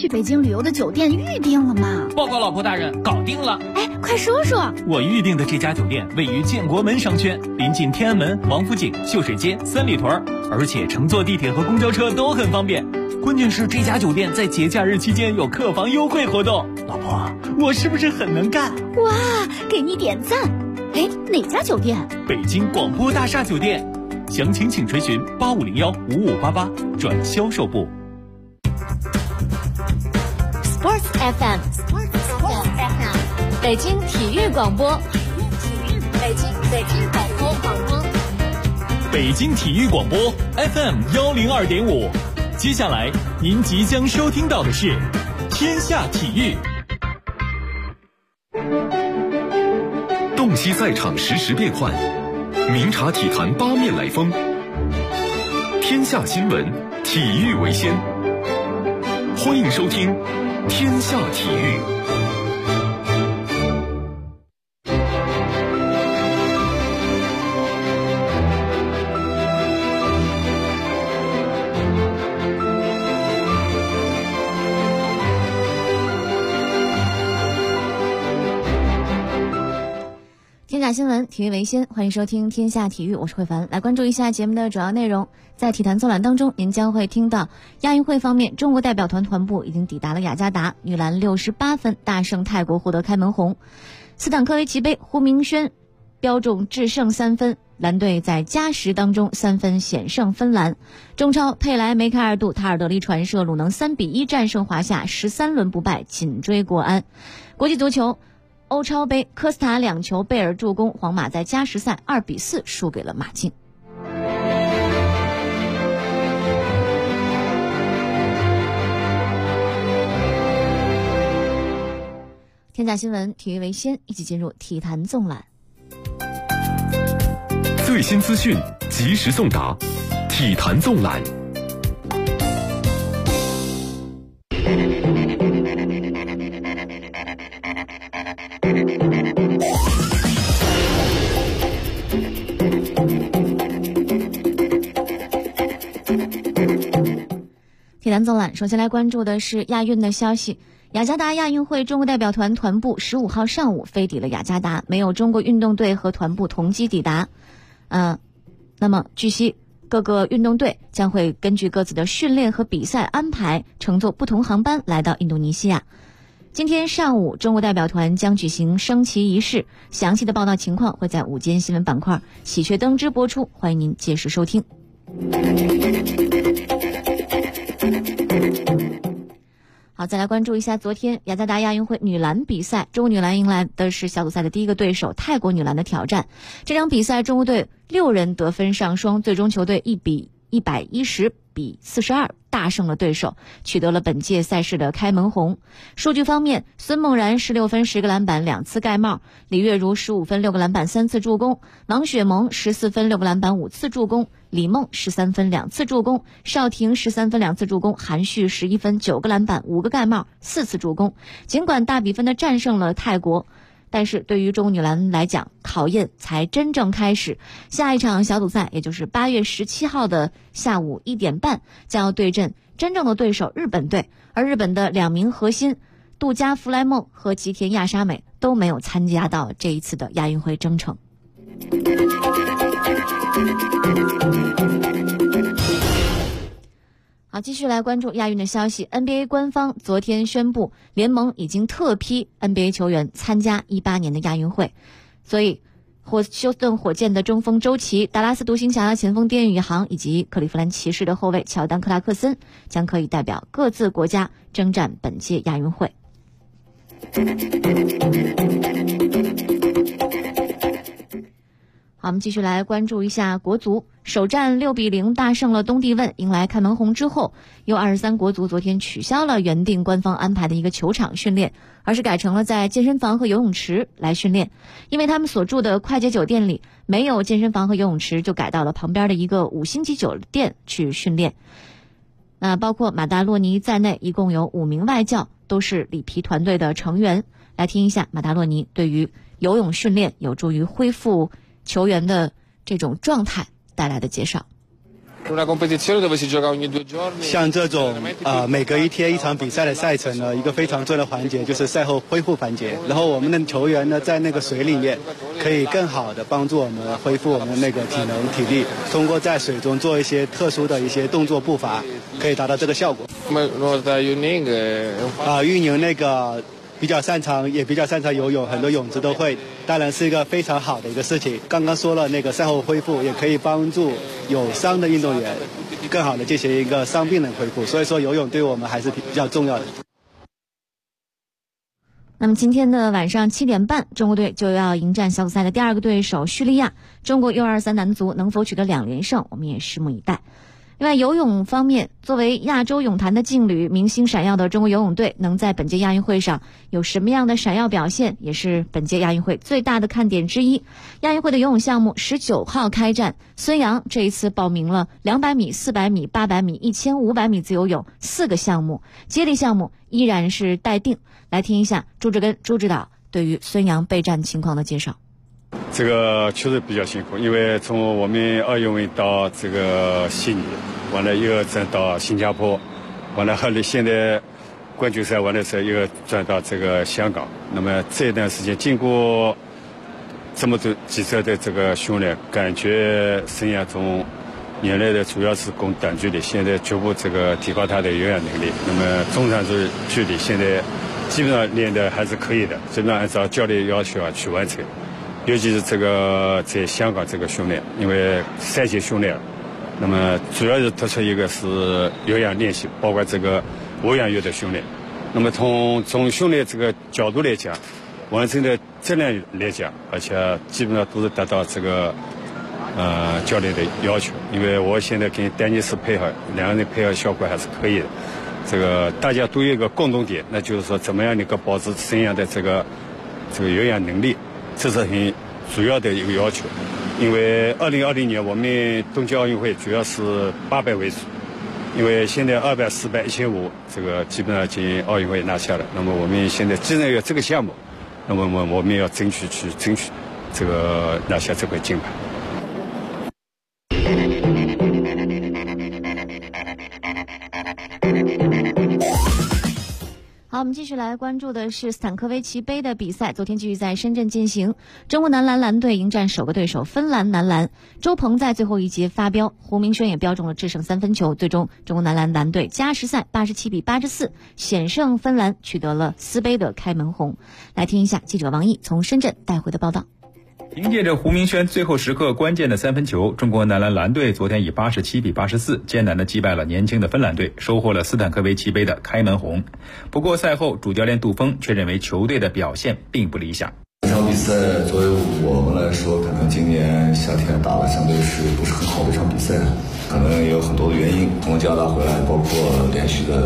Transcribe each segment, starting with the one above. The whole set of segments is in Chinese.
去北京旅游的酒店预定了吗？ 报告老婆大人，搞定了。 哎，快说说。 我预定的这家酒店位于建国门商圈，临近天安门、王府井、秀水街、三里屯，而且乘坐地铁和公交车都很方便。关键是这家酒店在节假日期间有客房优惠活动。老婆，我是不是很能干？ 哇，给你点赞。哎，哪家酒店？ 北京广播大厦酒店。详情请垂询8501-5588转销售部。 Sports FM， 北京体育广播，北京广播， 北京体育广播 FM102.5。接下来您即将收听到的是天下体育。 洞悉赛场实时变幻，明察体坛八面来风。天下新闻，体育为先。欢迎收听天下体育。 天下新闻，体育为先，欢迎收听天下体育，我是慧凡。来关注一下节目的主要内容。在体坛纵览当中，您将会听到亚运会方面，中国代表团团部已经抵达了雅加达，女篮68分大胜泰国，获得开门红。斯坦科维奇杯，胡明轩标中制胜3分，蓝队在加时当中3分险胜芬兰。中超佩莱梅开二度，塔尔德利传射，鲁能3-1战胜华夏，13轮不败，紧追国安。国际足球欧超杯，科斯塔2球，贝尔助攻，皇马在加时赛2-4输给了马竞。天下新闻，体育为先，一起进入体坛纵览。 最新资讯，及时送达，体坛纵览。 体坛纵览，首先来关注的是亚运的消息。雅加达亚运会中国代表团团部15号上午飞抵了雅加达，没有中国运动队和团部同机抵达。那么据悉，各个运动队将会根据各自的训练和比赛安排，乘坐不同航班来到印度尼西亚。今天上午，中国代表团将举行升旗仪式，详细的报道情况会在午间新闻板块喜鹊登枝播出，欢迎您届时收听。好，再来关注一下昨天雅加达亚运会女篮比赛，中国女篮迎来的是小组赛的第一个对手泰国女篮的挑战。这场比赛中国队6人得分上双，最终球队110-42大胜了对手，取得了本届赛事的开门红。数据方面，孙梦然16分10个篮板2次盖帽，李月如15分6个篮板3次助攻，王雪萌14分6个篮板5次助攻，李梦13分2次助攻，邵婷13分2次助攻，韩旭11分9个篮板5个盖帽4次助攻。尽管大比分的战胜了泰国，但是对于中国女篮来讲，考验才真正开始。下一场小组赛，也就是8月17号的下午1点半，将要对阵真正的对手日本队，而日本的2名核心杜嘉弗莱梦和吉田亚沙美都没有参加到这一次的亚运会征程。好，继续来关注亚运的消息。 NBA 官方昨天宣布，联盟已经特批 NBA 球员参加18年的亚运会，所以休斯顿火箭的中锋周琦、达拉斯独行侠的前锋丁宇航以及克利夫兰骑士的后卫乔丹克拉克森将可以代表各自国家征战本届亚运会。好，我们继续来关注一下国足。首战6-0大胜了东帝汶，迎来开门红之后，U23国足昨天取消了原定官方安排的一个球场训练，而是改成了在健身房和游泳池来训练。因为他们所住的快捷酒店里没有健身房和游泳池，就改到了旁边的一个5星级酒店去训练。那包括马达洛尼在内，一共有5名外教，都是里皮团队的成员。来听一下马达洛尼对于游泳训练有助于恢复球员的这种状态带来的介绍。 像这种每隔1天1场比赛的赛程呢，一个非常重要的环节就是赛后恢复环节。然后我们的球员呢，在那个水里面可以更好的帮助我们恢复我们的那个体能体力，通过在水中做一些特殊的一些动作步伐，可以达到这个效果。玉宁那个比较擅长游泳，很多泳姿都会，当然是一个非常好的一个事情。刚刚说了，那个赛后恢复也可以帮助有伤的运动员更好的进行一个伤病的恢复，所以说游泳对我们还是比较重要的。 那么今天的晚上7点半，中国队就要迎战小组赛的第2个对手叙利亚。中国U23男足能否取得2连胜，我们也拭目以待。另外，游泳方面，作为亚洲泳坛的劲旅，明星闪耀的中国游泳队能在本届亚运会上有什么样的闪耀表现，也是本届亚运会最大的看点之一。亚运会的游泳项目19号开战，孙杨这一次报名了200米、400米、800米、1500米自由泳4个项目，接力项目依然是待定。来听一下朱志根朱指导对于孙杨备战情况的介绍。 这个确实比较辛苦，因为从我们奥运会到这个悉尼，完了又转到新加坡，完了后来现在冠军赛完了之后又转到这个香港。那么这一段时间经过这么多几次的这个训练，感觉孙杨从原来的主要是攻短距离，现在逐步这个提高他的有氧能力。那么中长距离现在基本上练的还是可以的，基本上按照教练要求去完成。尤其是这个在香港这个训练，因为赛前训练，那么主要是突出一个是有氧练习，包括这个无氧的训练。那么从训练这个角度来讲，完成的质量来讲，而且基本上都是达到这个教练的要求。因为我现在跟丹尼斯配合，2个人配合效果还是可以的。这个大家都有一个共同点，那就是说怎么样能够保持孙杨的这个有氧能力。这是很主要的一个要求，因为2020年我们东京奥运会主要是800为主，因为现在200、400、1500这个基本上进奥运会拿下了。那么我们现在既然有这个项目，那么我们要争取这个拿下这块金牌。 好，我们继续来关注的是斯坦科维奇杯的比赛，昨天继续在深圳进行。中国男篮蓝队迎战首个对手芬兰男篮，周鹏在最后一节发飙，胡明轩也标中了制胜3分球，最终中国男篮蓝队加时赛87比84险胜芬兰，取得了斯杯的开门红。来听一下记者王毅从深圳带回的报道。 凭借着胡明轩最后时刻关键的3分球，中国男篮蓝队昨天以87比84艰难地击败了年轻的芬兰队，收获了斯坦科维奇杯的开门红。不过赛后主教练杜锋却认为球队的表现并不理想。 这场比赛作为我们来说，可能今年夏天打的相对是不是很好的一场比赛，可能也有很多的原因，从加拿大回来，包括连续的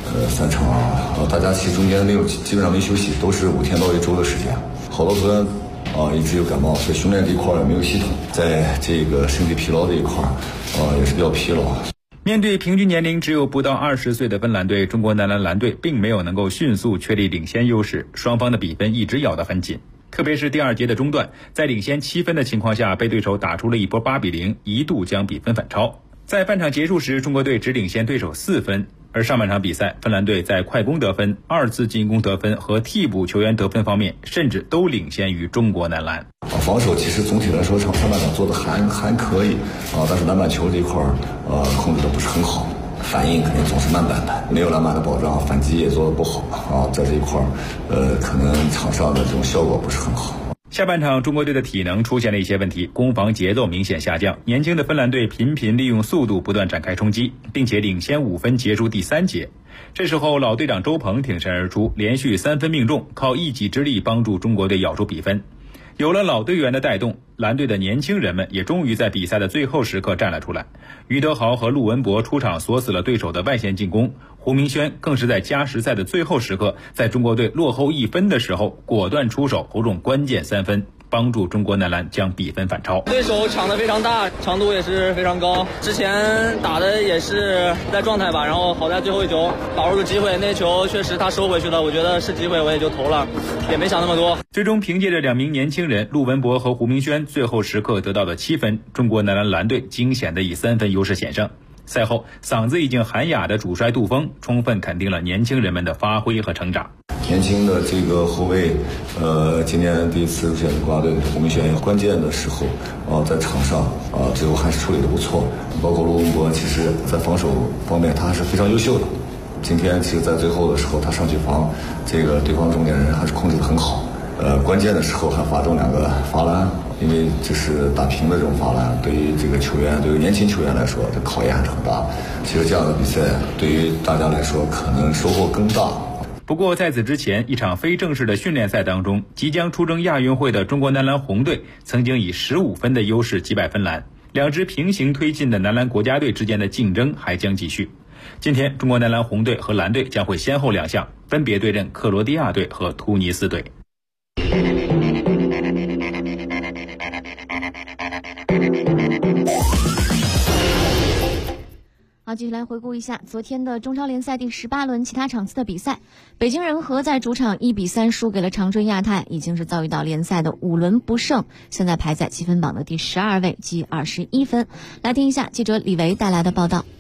3场，大家其实中间基本上没休息，都是5天到1周的时间，好多球员一直有感冒，所以训练这一块也没有系统，在这个身体疲劳这一块也是比较疲劳。 面对平均年龄只有不到20岁的芬兰队，中国男篮蓝队并没有能够迅速确立领先优势，双方的比分一直咬得很紧。特别是第2节的中段，在领先7分的情况下，被对手打出了一波8比0，一度将比分反超。在半场结束时，中国队只领先对手4分。而上半场比赛，芬兰队在快攻得分、2次进攻得分和替补球员得分方面，甚至都领先于中国男篮。 防守其实总体来说，上半场做的还可以但是篮板球这一块控制的不是很好，反应肯定总是慢半拍，没有篮板的保障，反击也做的不好在这一块可能场上的这种效果不是很好。 下半场中国队的体能出现了一些问题，攻防节奏明显下降，年轻的芬兰队频频利用速度不断展开冲击，并且领先5分结束第3节。这时候老队长周鹏挺身而出，连续3分命中，靠一己之力帮助中国队咬住比分。有了老队员的带动，蓝队的年轻人们也终于在比赛的最后时刻站了出来。于德豪和陆文博出场锁死了对手的外线进攻，胡明轩更是在加时赛的最后时刻，在中国队落后1分的时候果断出手投中关键3分， 帮助中国男篮将比分反超。 对手抢得非常大，强度也是非常高，之前打的也是在状态吧，然后好在最后一球把握住机会，那球确实他收回去了，我觉得是机会，我也就投了，也没想那么多。 最终凭借着2名年轻人陆文博和胡明轩最后时刻得到的7分，中国男篮蓝队惊险的以3分优势险胜。赛后嗓子已经喊哑的主帅杜锋充分肯定了年轻人们的发挥和成长。 年轻的这个后卫，今年第一次入选国家队，胡明轩关键的时候在场上最后还是处理的不错。包括陆文博，其实在防守方面他还是非常优秀的。今天其实在最后的时候他上去防这个对方重点人还是控制得很好，关键的时候还罚中2个罚篮，因为就是打平的这种罚篮，对于这个球员，对于年轻球员来说，这考验还是很大。其实这样的比赛对于大家来说可能收获更大。 不过在此之前，一场非正式的训练赛当中，即将出征亚运会的中国男篮红队曾经以15分的优势击败芬兰，两支平行推进的男篮国家队之间的竞争还将继续。今天中国男篮红队和蓝队将会先后亮相，分别对阵克罗地亚队和突尼斯队。 好，继续来回顾一下昨天的中超联赛第18轮其他场次的比赛。北京人和在主场1-3输给了长春亚泰，已经是遭遇到联赛的5轮不胜，现在排在积分榜的第12位，积21分。来听一下记者李维带来的报道。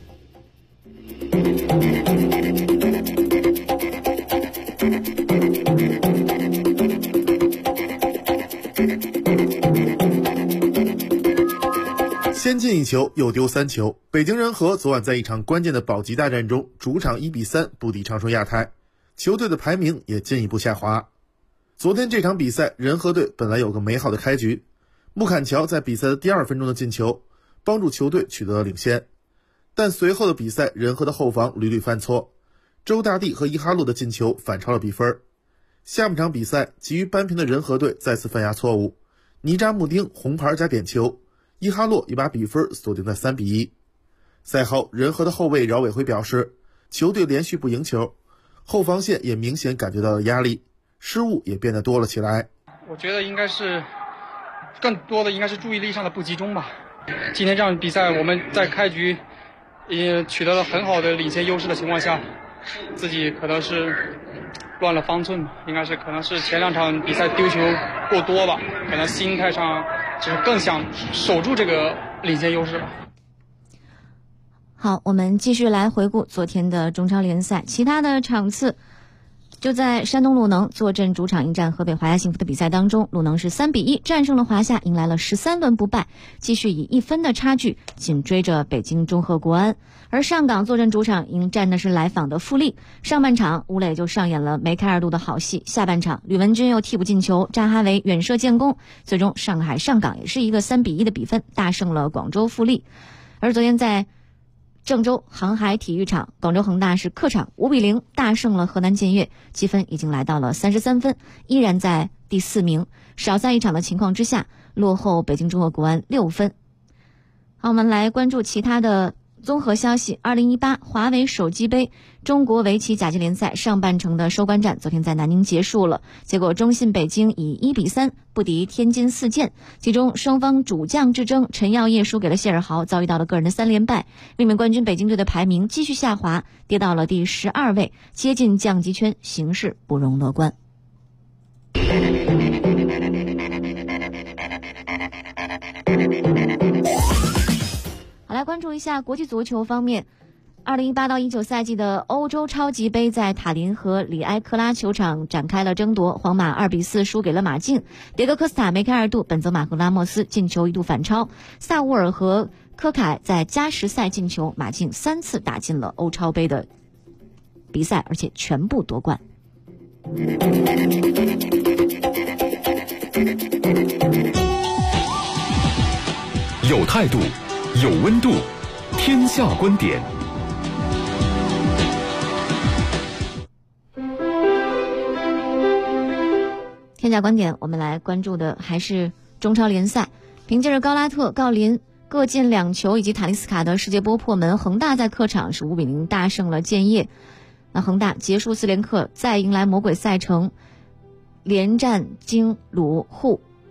先进一球又丢3球，北京人和昨晚在一场关键的保级大战中，主场1-3不敌长春亚泰，球队的排名也进一步下滑。昨天这场比赛，人和队本来有个美好的开局，穆坎乔在比赛的第2分钟的进球，帮助球队取得了领先。但随后的比赛，人和的后防屡屡犯错，周大地和伊哈洛的进球反超了比分。下半场比赛，急于扳平的人和队再次犯下错误，尼扎穆丁红牌加点球，伊哈洛也把比分锁定在3-1。赛后，人和的后卫饶伟辉表示，球队连续不赢球，后防线也明显感觉到了压力，失误也变得多了起来。 我觉得更多的应该是注意力上的不集中吧。今天这场比赛我们在开局也取得了很好的领先优势的情况下，自己可能是乱了方寸吧，可能是前2场比赛丢球过多吧，可能心态上就是更想守住这个领先优势吧。 好，我们继续来回顾昨天的中超联赛其他的场次。就在山东鲁能坐镇主场迎战河北华夏幸福的比赛当中，鲁能是3-1战胜了华夏，迎来了13轮不败，继续以1分的差距紧追着北京中赫国安。而上港坐镇主场迎战的是来访的富力，上半场吴磊就上演了梅开二度的好戏，下半场吕文君又替补进球，扎哈维远射建功，最终上港也是一个3-1的比分大胜了广州富力。而昨天在郑州航海体育场，广州恒大是客场5-0大胜了河南建业，积分已经来到了33分，依然在第4名，少赛一场的情况之下，落后北京中赫国安6分。好，我们来关注其他的综合消息。2018华为手机杯中国围棋甲级联赛上半程的收官战昨天在南宁结束了，结果中信北京以1-3不敌天津四箭，其中双方主将之争，陈耀烨输给了谢尔豪，遭遇到了个人的3连败，卫冕冠军北京队的排名继续下滑，跌到了第12位，接近降级圈，形势不容乐观。好，来关注一下国际足球方面。2018到19赛季的欧洲超级杯在塔林和里埃克拉球场展开了争夺，皇马2-4输给了马竞，迭戈科斯塔梅开二度，本泽马和拉莫斯进球一度反超，萨乌尔和科凯在加时赛进球，马竞3次打进了欧超杯的比赛，而且全部夺冠。 有态度，有温度，天下观点。 天下观点，我们来关注的还是中超联赛。凭借着高拉特、郜林各进2球以及塔利斯卡的世界波破门，恒大在客场是5-0大胜了建业。那恒大结束4连客，再迎来魔鬼赛程，连战京鲁沪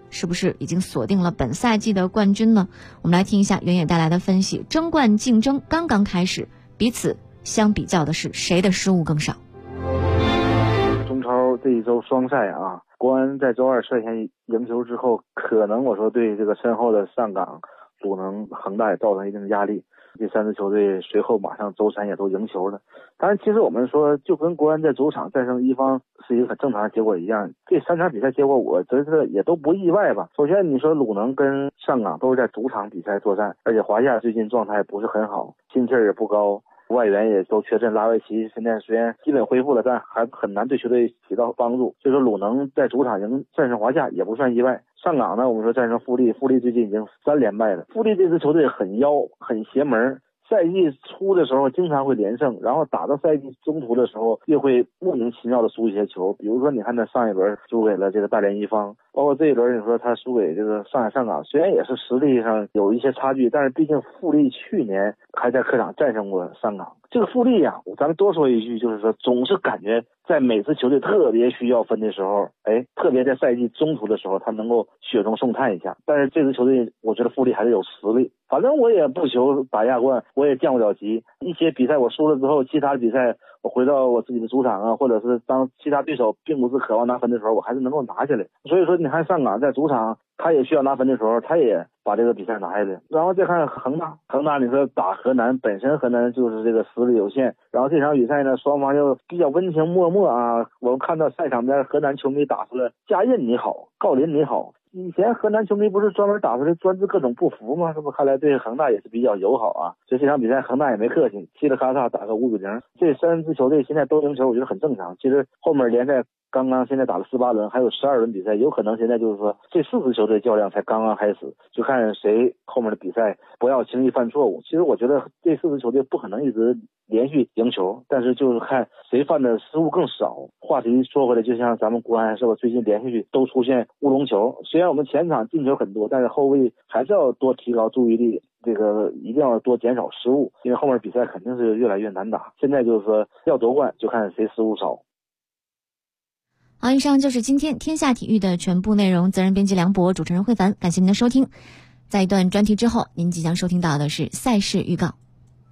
是不是已经锁定了本赛季的冠军呢？我们来听一下原野带来的分析。争冠竞争刚刚开始，彼此相比较的是谁的失误更少。 中超这一周双赛啊，国安在周二率先赢球之后，可能我说对这个身后的上港、鲁能、恒大也造成一定的压力。这3支球队随后马上周3也都赢球了。当然，其实我们说就跟国安在主场战胜一方是一个很正常的结果一样，这3场比赛结果我觉得也都不意外吧。首先你说鲁能跟上港都是在主场比赛作战，而且华夏最近状态不是很好，心气儿也不高，外援也都缺阵，拉维奇现在虽然基本恢复了，但还很难对球队起到帮助。所以说鲁能在主场战胜华夏也不算意外。上港呢，我们说战胜富力，富力最近已经3连败了。富力这支球队很妖，很邪门，赛季初的时候经常会连胜，然后打到赛季中途的时候又会莫名其妙的输一些球。比如说你看他上一轮输给了这个大连一方，包括这一轮你说他输给这个上海上港，虽然也是实力上有一些差距，但是毕竟富力去年还在客场战胜过上港。这个富力啊，咱们多说一句，就是说总是感觉在每次球队特别需要分的时候，特别在赛季中途的时候，他能够雪中送炭一下。但是这支球队，我觉得富力还是有实力。反正我也不求打亚冠，我也降不了级。一些比赛我输了之后，其他的比赛我回到我自己的主场啊，或者是当其他对手并不是渴望拿分的时候，我还是能够拿下来。所以说，你看上港在主场，他也需要拿分的时候，他也把这个比赛拿下来。然后再看恒大你说打河南，本身河南就是这个实力有限，然后这场比赛呢，双方又比较温情脉脉啊。我们看到赛场边河南球迷打出了嘉印你好，郜林你好。以前河南球迷不是专门打出来专治各种不服吗？是不是？看来对恒大也是比较友好啊。所以这场比赛恒大也没客气，嘁哩咔嚓打个5-0。这3支球队现在都赢球，我觉得很正常。其实后面联赛刚刚现在打了18轮，还有12轮比赛，有可能现在就是说这4支球队较量才刚刚开始，就看谁后面的比赛不要轻易犯错误。其实我觉得这4支球队不可能一直连续赢球，但是就是看谁犯的失误更少。话题说回来，就像咱们国安是吧，最近连续都出现乌龙球，虽然我们前场进球很多，但是后卫还是要多提高注意力，这个一定要多减少失误，因为后面比赛肯定是越来越难打。现在就是说要夺冠，就看谁失误少。 好，以上就是今天天下体育的全部内容。责任编辑梁博，主持人慧凡，感谢您的收听。在一段专题之后，您即将收听到的是赛事预告。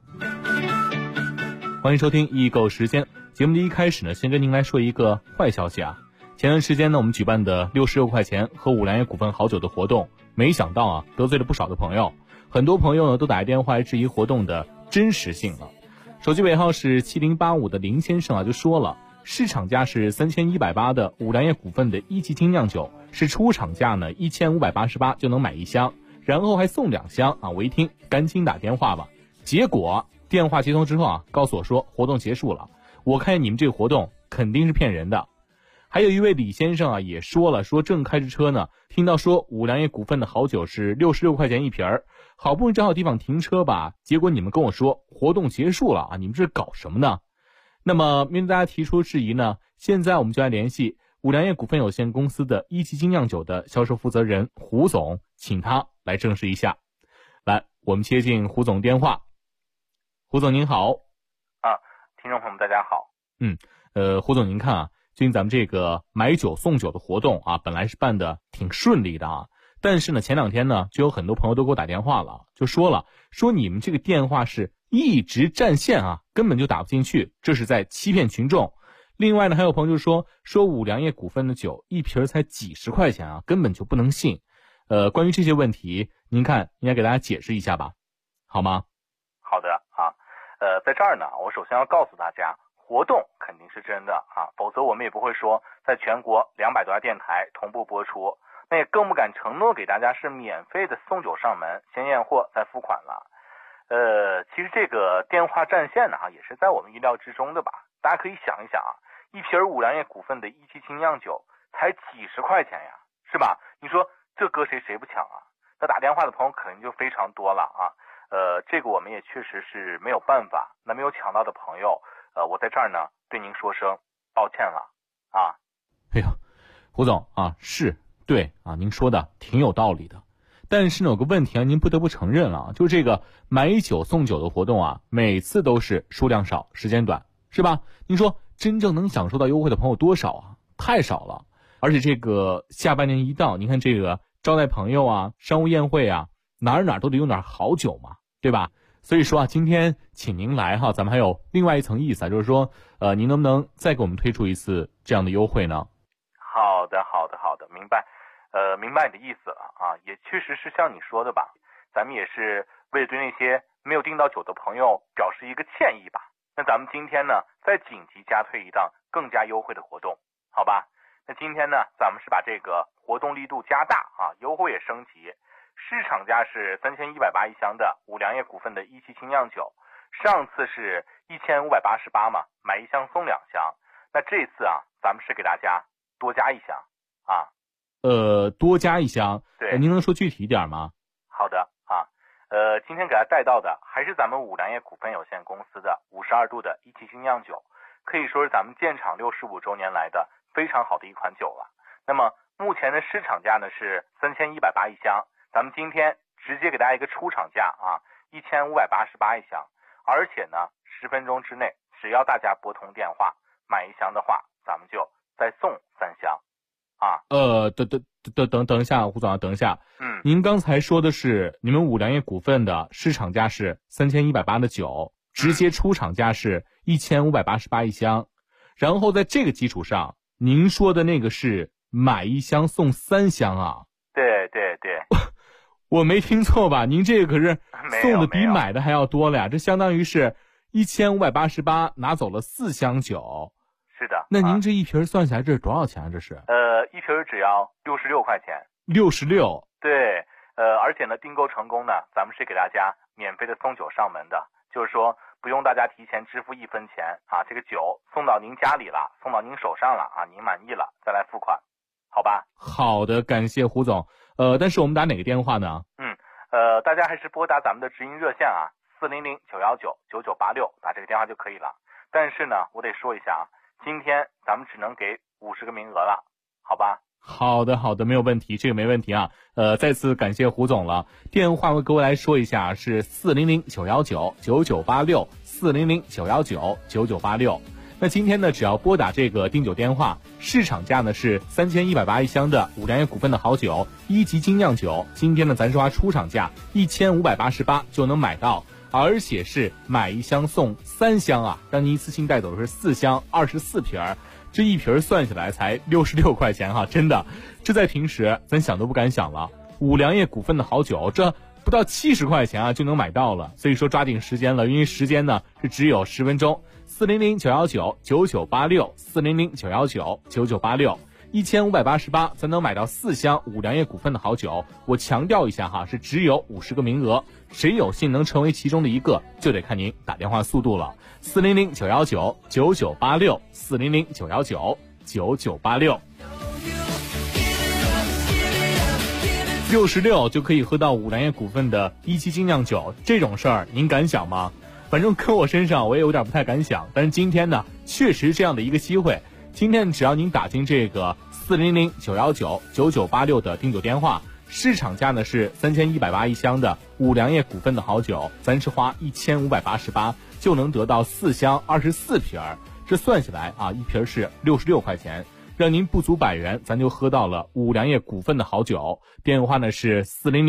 欢迎收听易购时间。节目的一开始呢，先跟您来说一个坏消息啊。前段时间呢，我们举办的66块钱喝五粮液股份好酒的活动，没想到啊，得罪了不少的朋友。很多朋友呢，都打电话来质疑活动的真实性了。手机尾号是7085的林先生啊，就说了，市场价是3180的五粮液股份的1级精酿酒，是出厂价呢1588就能买1箱，然后还送2箱啊！我一听，赶紧打电话吧。结果电话接通之后啊，告诉我说活动结束了。我看你们这个活动肯定是骗人的。还有一位李先生啊，也说了，说正开着车呢，听到说五粮液股份的好酒是66块钱一瓶儿，好不容易找好地方停车吧，结果你们跟我说活动结束了啊！你们这是搞什么呢？那么面对大家提出质疑呢，现在我们就来联系五粮液股份有限公司的1级精酿酒的销售负责人胡总，请他来证实一下。来，我们接进胡总电话。胡总您好。 听众朋友们大家好。 胡总您看啊，最近咱们这个买酒送酒的活动啊，本来是办的挺顺利的啊，但是呢前2天呢，就有很多朋友都给我打电话了，就说你们这个电话是一直占线啊，根本就打不进去，这是在欺骗群众。另外呢，还有朋友就说五粮液股份的酒一瓶才几十块钱啊，根本就不能信。关于这些问题，您看应该给大家解释一下吧，好吗？ 好的啊，在这儿呢，我首先要告诉大家，活动肯定是真的啊，否则我们也不会说在全国200多家电台同步播出，那也更不敢承诺给大家是免费的送酒上门，先验货再付款了。其实这个电话占线呢，也是在我们意料之中的吧。大家可以想一想啊，一瓶五粮液股份的1级精酿酒才几十块钱呀，是吧？你说这搁谁不抢啊？那打电话的朋友可能就非常多了啊。这个我们也确实是没有办法。那没有抢到的朋友，我在这儿呢对您说声抱歉了啊。 哎呀，胡总啊，是对啊，您说的挺有道理的。但是呢，有个问题啊，您不得不承认了，就是这个买酒送酒的活动啊，每次都是数量少，时间短，是吧？您说真正能享受到优惠的朋友多少啊？太少了。而且这个下半年一到，您看这个招待朋友啊，商务宴会啊，哪儿都得用点好酒嘛，对吧？所以说啊，今天请您来哈，咱们还有另外一层意思啊，就是说，您能不能再给我们推出一次这样的优惠呢？ 好的，明白，明白你的意思了啊，也确实是像你说的吧，咱们也是为了对那些没有订到酒的朋友表示一个歉意吧。那咱们今天呢，再紧急加推一档更加优惠的活动，好吧？那今天呢，咱们是把这个活动力度加大啊，优惠也升级。市场价是3180一箱的五粮液股份的17精酿酒，上次是1588嘛，买一箱送2箱。那这次啊，咱们是给大家多加一箱啊。 多加一箱。 对， 您能说具体一点吗？ 好的啊，今天给大家带到的还是咱们五粮液股份有限公司的52度的17精酿酒，可以说是咱们建厂65周年来的非常好的一款酒了。那么目前的市场价呢是3180一箱。咱们今天直接给大家一个出厂价啊，1588一箱，而且呢，10分钟之内，只要大家拨通电话买一箱的话，咱们就再送3箱，啊。 等一下，胡总，等一下。您刚才说的是你们五粮液股份的市场价是3180的酒，直接出厂价是1588一箱，然后在这个基础上，您说的那个是买一箱送3箱啊？ 对。 我没听错吧？您这个可是送的比买的还要多了呀！这相当于是1588拿走了4箱酒。 是的。 那您这一瓶算下来这是多少钱啊？这是？ 一瓶只要66块钱。 66。 对。而且呢，订购成功呢，咱们是给大家免费的送酒上门的，就是说不用大家提前支付1分钱啊，这个酒送到您家里了，送到您手上了啊，您满意了再来付款，好吧？ 好的，感谢胡总。但是我们打哪个电话呢？ 大家还是拨打咱们的直营热线啊，400-919-9986，打这个电话就可以了。但是呢，我得说一下啊，今天咱们只能给50个名额了，好吧？ 好的，没有问题，这个没问题啊。再次感谢胡总了。电话我给我来说一下，是400-919-9986，400-919-9986。那今天呢，只要拨打这个订酒电话，市场价呢是3180一箱的五粮液股份的好酒1级精酿酒，今天呢咱说出厂价1588就能买到，而且是买一箱送3箱啊，让您一次性带走的是4箱24瓶，这一瓶算下来才66块钱哈，真的，这在平时咱想都不敢想了。五粮液股份的好酒，这不到70块钱啊就能买到了，所以说抓紧时间了，因为时间呢是只有10分钟。400-919-9986，400-919-9986，1588才能买到4箱五粮液股份的好酒。我强调一下哈，是只有50个名额，谁有幸能成为其中的一个，就得看您打电话速度了。400-919-9986，400-919-9986。66就可以喝到五粮液股份的1级精酿酒，这种事儿您敢想吗？反正搁我身上我也有点不太敢想，但是今天呢确实这样的一个机会，今天只要您打进这个400-919-9986的订酒电话，市场价呢是3180一箱的五粮液股份的好酒，咱是花1588就能得到4箱24瓶，这算下来啊，一瓶是66块钱，让您不足100元，咱就喝到了五粮液股份的好酒。电话呢是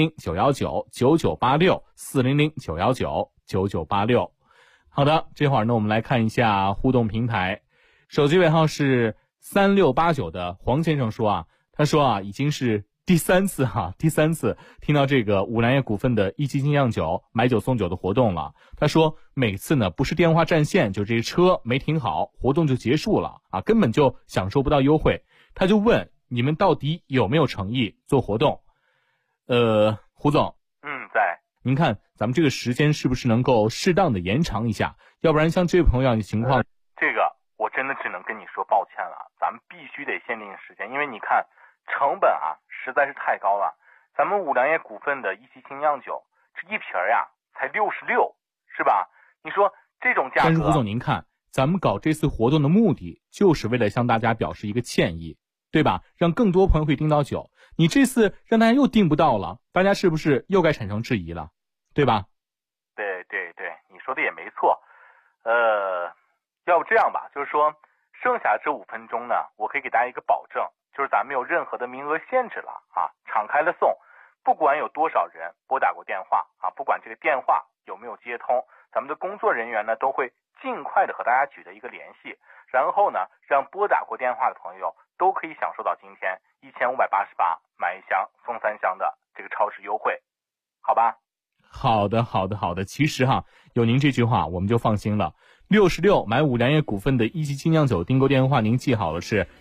400-919-9986，400-919-9986。好的，这会儿呢我们来看一下互动平台，手机尾号是3689的黄先生说啊，他说啊，已经是第三次听到这个五粮液股份的1级精酿酒买酒送酒的活动了。他说每次呢不是电话占线，就这车没停好，活动就结束了啊，根本就享受不到优惠。他就问你们到底有没有诚意做活动？胡总， 在。 您看咱们这个时间是不是能够适当的延长一下？要不然像这位朋友的情况， 这个我真的只能跟你说抱歉了，咱们必须得限定时间，因为你看成本啊实在是太高了。咱们五粮液股份的1级精酿酒，这一瓶呀才66，是吧？你说这种价格。 但是胡总您看，咱们搞这次活动的目的就是为了向大家表示一个歉意，对吧？让更多朋友会订到酒。你这次让大家又订不到了，大家是不是又该产生质疑了，对吧？ 对，你说的也没错。要不这样吧，就是说剩下这5分钟呢，我可以给大家一个保证，就是咱没有任何的名额限制了啊，敞开了送，不管有多少人拨打过电话啊，不管这个电话有没有接通，咱们的工作人员呢都会尽快的和大家取得一个联系，然后呢，让拨打过电话的朋友都可以享受到今天1588买1箱送3箱的这个超市优惠，好吧？ 好的。其实有您这句话我们就放心了。66买5粮液股份的一级精酿酒订购电话您记好了，是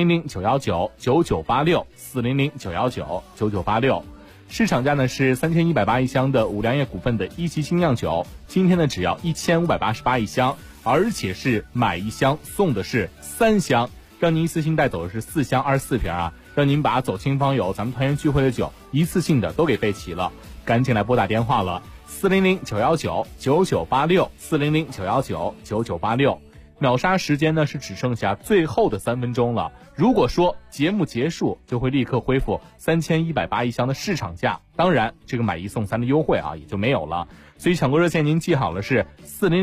400-919-9986，400-919-9986。市场价呢是3180一箱的5粮液股份的一级精酿酒，今天呢只要1588一箱，而且是买1箱送的是3箱，让您一次性带走的是4箱24瓶啊，让您把走亲访友咱们团圆聚会的酒一次性的都给备齐了。赶紧来拨打电话了，400-919-9986，400-919-9986。秒杀时间呢是只剩下最后的3分钟了，如果说节目结束就会立刻恢复3180一箱的市场价，当然这个买1送3的优惠也就没有了。所以抢购热线您记好了，是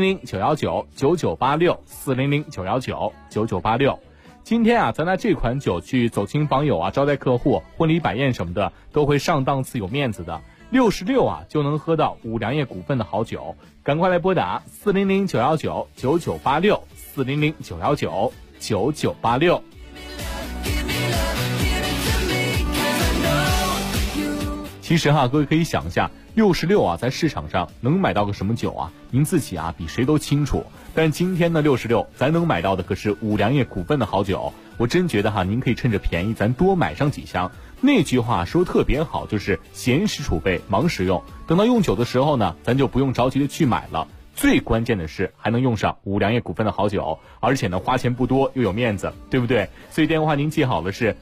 400-919-9986，400-919-9986。今天咱拿这款酒去走亲访友招待客户、婚礼摆宴什么的都会上档次有面子的。66就能喝到5粮液股份的好酒，赶快来拨打400-919-9986，400-919-9986。其实各位可以想一下，66在市场上能买到个什么酒您自己比谁都清楚。但今天呢66咱能买到的可是5粮液股份的好酒，我真觉得您可以趁着便宜咱多买上几箱。那句话说特别好，就是闲时储备忙时用，等到用酒的时候呢，咱就不用着急的去买了。最关键的是还能用上5粮液股份的好酒，而且呢花钱不多又有面子，对不对？所以电话您记好了，是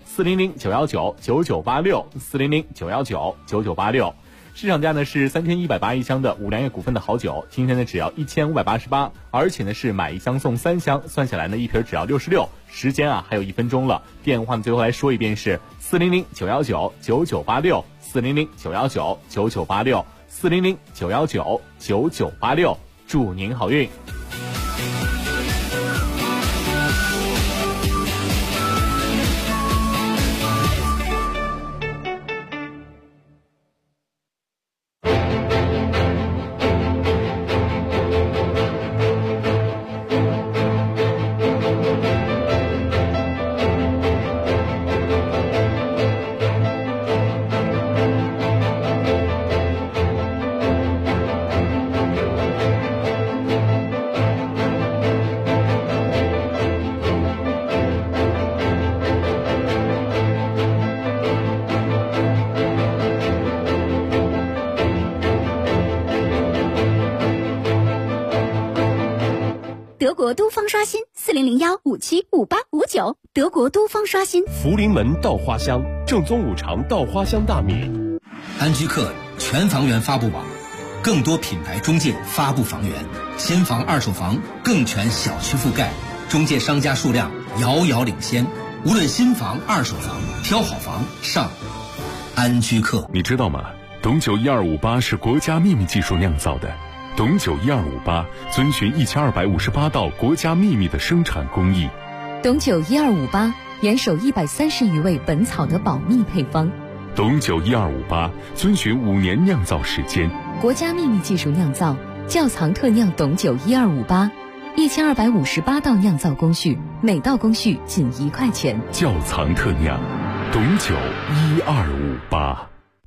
400-919-9986，400-919-9986。市场价呢是3180一箱的5粮液股份的好酒，今天呢只要1588，而且呢是买1箱送3箱，算下来呢一瓶只要66。时间还有1分钟了，电话呢最后来说一遍是400-919-9986，400-919-9986，400-919-9986，祝您好运。 德国都方刷新4001575859，德国都方刷新。 福临门稻花香正宗五常稻花香大米。 安居客全房源发布网，更多品牌中介发布房源，新房二手房更全小区覆盖，中介商家数量遥遥领先。无论新房二手房，挑好房上安居客。 你知道吗？董酒1258是国家秘密技术酿造的。董酒1258遵循1258道国家秘密的生产工艺。 董酒1258严守130余味本草的保密配方。 董酒1258遵循5年酿造时间， 国家秘密技术酿造，窖藏特酿董酒1258，1258道酿造工序，每道工序仅1块钱。 窖藏特酿，董酒1258。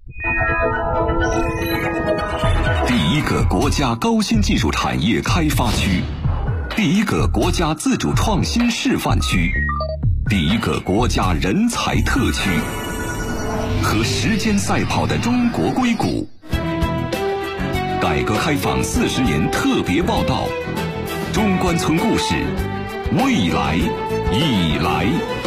第一个国家高新技术产业开发区，第一个国家自主创新示范区，第一个国家人才特区，和时间赛跑的中国硅谷。改革开放40年特别报道，中关村故事，未来已来。